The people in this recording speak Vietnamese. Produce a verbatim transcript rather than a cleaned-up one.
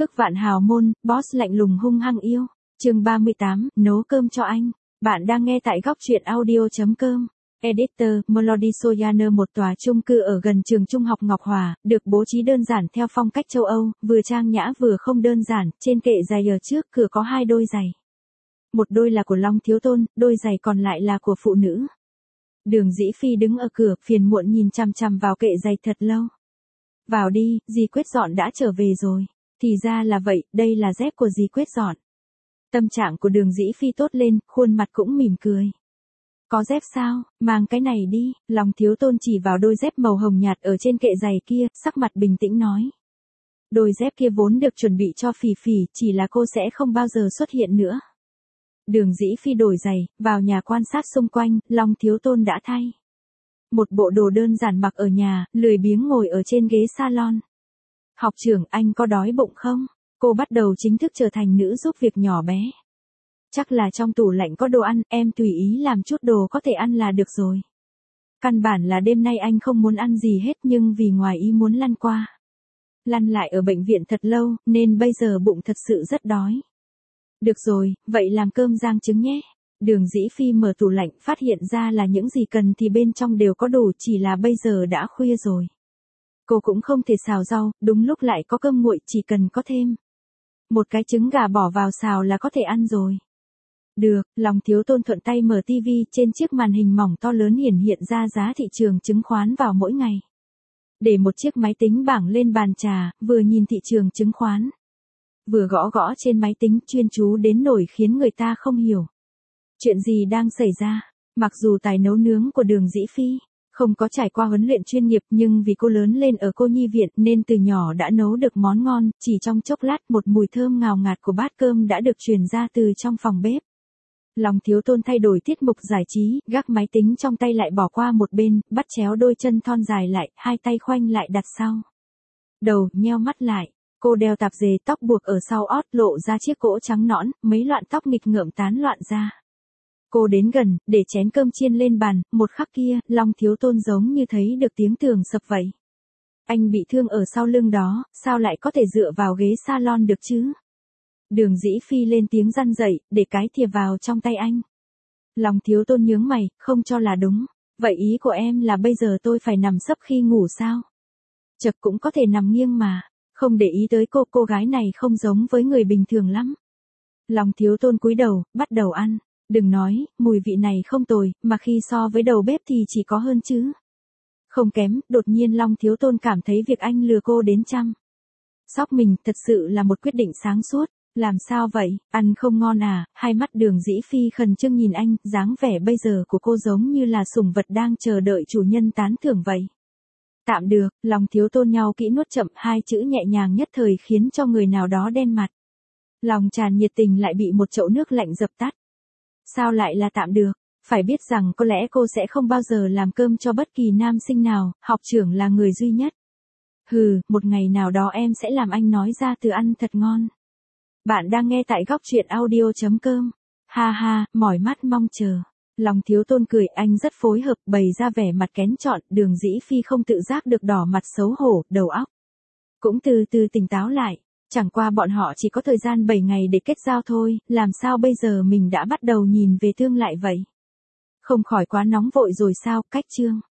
Ức vạn hào môn, boss lạnh lùng hung hăng yêu. Chương ba mươi tám, nấu cơm cho anh. Bạn đang nghe tại góc truyện audio chấm com. Editor, Melody Soyaner, một tòa chung cư ở gần trường trung học Ngọc Hòa, được bố trí đơn giản theo phong cách châu Âu, vừa trang nhã vừa không đơn giản, trên kệ giày ở trước cửa có hai đôi giày. Một đôi là của Long Thiếu Tôn, đôi giày còn lại là của phụ nữ. Đường Dĩ Phi đứng ở cửa, phiền muộn nhìn chằm chằm vào kệ giày thật lâu. Vào đi, dì Quyết Dọn đã trở về rồi. Thì ra là vậy, đây là dép của dì Quyết Dọn. Tâm trạng của Đường Dĩ Phi tốt lên, khuôn mặt cũng mỉm cười. Có dép sao, mang cái này đi. Long Thiếu Tôn chỉ vào đôi dép màu hồng nhạt ở trên kệ giày kia, sắc mặt bình tĩnh nói. Đôi dép kia vốn được chuẩn bị cho Phỉ Phỉ, chỉ là cô sẽ không bao giờ xuất hiện nữa. Đường Dĩ Phi đổi giày, vào nhà quan sát xung quanh, Long Thiếu Tôn đã thay một bộ đồ đơn giản mặc ở nhà, lười biếng ngồi ở trên ghế salon. Học trưởng, anh có đói bụng không? Cô bắt đầu chính thức trở thành nữ giúp việc nhỏ bé. Chắc là trong tủ lạnh có đồ ăn, em tùy ý làm chút đồ có thể ăn là được rồi. Căn bản là đêm nay anh không muốn ăn gì hết, nhưng vì ngoài ý muốn lăn qua. Lăn lại ở bệnh viện thật lâu, nên bây giờ bụng thật sự rất đói. Được rồi, vậy làm cơm rang trứng nhé. Đường Dĩ Phi mở tủ lạnh, phát hiện ra là những gì cần thì bên trong đều có đủ, chỉ là bây giờ đã khuya rồi. Cô cũng không thể xào rau, đúng lúc lại có cơm nguội, chỉ cần có thêm một cái trứng gà bỏ vào xào là có thể ăn rồi. Được, Long Thiếu Tôn thuận tay mở tivi, trên chiếc màn hình mỏng to lớn hiển hiện ra giá thị trường chứng khoán vào mỗi ngày. Để một chiếc máy tính bảng lên bàn trà, vừa nhìn thị trường chứng khoán, vừa gõ gõ trên máy tính, chuyên chú đến nỗi khiến người ta không hiểu chuyện gì đang xảy ra. Mặc dù tài nấu nướng của Đường Dĩ Phi không có trải qua huấn luyện chuyên nghiệp, nhưng vì cô lớn lên ở cô nhi viện nên từ nhỏ đã nấu được món ngon, chỉ trong chốc lát một mùi thơm ngào ngạt của bát cơm đã được truyền ra từ trong phòng bếp. Long Thiếu Tôn thay đổi tiết mục giải trí, gác máy tính trong tay lại bỏ qua một bên, bắt chéo đôi chân thon dài lại, hai tay khoanh lại đặt sau đầu, nheo mắt lại. Cô đeo tạp dề, tóc buộc ở sau ót, lộ ra chiếc cổ trắng nõn, mấy loạn tóc nghịch ngợm tán loạn ra. Cô đến gần, để chén cơm chiên lên bàn, một khắc kia, Long Thiếu Tôn giống như thấy được tiếng tường sập vậy. Anh bị thương ở sau lưng đó, sao lại có thể dựa vào ghế salon được chứ? Đường Dĩ Phi lên tiếng răn dậy, để cái thìa vào trong tay anh. Long Thiếu Tôn nhướng mày, không cho là đúng. Vậy ý của em là bây giờ tôi phải nằm sấp khi ngủ sao? Chật, cũng có thể nằm nghiêng mà. Không để ý tới cô, cô gái này không giống với người bình thường lắm. Long Thiếu Tôn cúi đầu, bắt đầu ăn. Đừng nói, mùi vị này không tồi, mà khi so với đầu bếp thì chỉ có hơn chứ không kém. Đột nhiên Long Thiếu Tôn cảm thấy việc anh lừa cô đến chăm sóc mình thật sự là một quyết định sáng suốt. Làm sao vậy, ăn không ngon à? Hai mắt Đường Dĩ Phi khẩn trương nhìn anh, dáng vẻ bây giờ của cô giống như là sủng vật đang chờ đợi chủ nhân tán thưởng vậy. Tạm được, Long Thiếu Tôn nhau kỹ nuốt chậm hai chữ nhẹ nhàng nhất thời khiến cho người nào đó đen mặt. Lòng tràn nhiệt tình lại bị một chậu nước lạnh dập tắt. Sao lại là tạm được? Phải biết rằng có lẽ cô sẽ không bao giờ làm cơm cho bất kỳ nam sinh nào, học trưởng là người duy nhất. Hừ, một ngày nào đó em sẽ làm anh nói ra từ ăn thật ngon. Bạn đang nghe tại góc truyện audio chấm com. Ha ha, mỏi mắt mong chờ. Long Thiếu Tôn cười, anh rất phối hợp, bày ra vẻ mặt kén chọn. Đường Dĩ Phi không tự giác được đỏ mặt xấu hổ, đầu óc cũng từ từ tỉnh táo lại. Chẳng qua bọn họ chỉ có thời gian bảy ngày để kết giao thôi, làm sao bây giờ mình đã bắt đầu nhìn về tương lại vậy? Không khỏi quá nóng vội rồi sao? Cách chương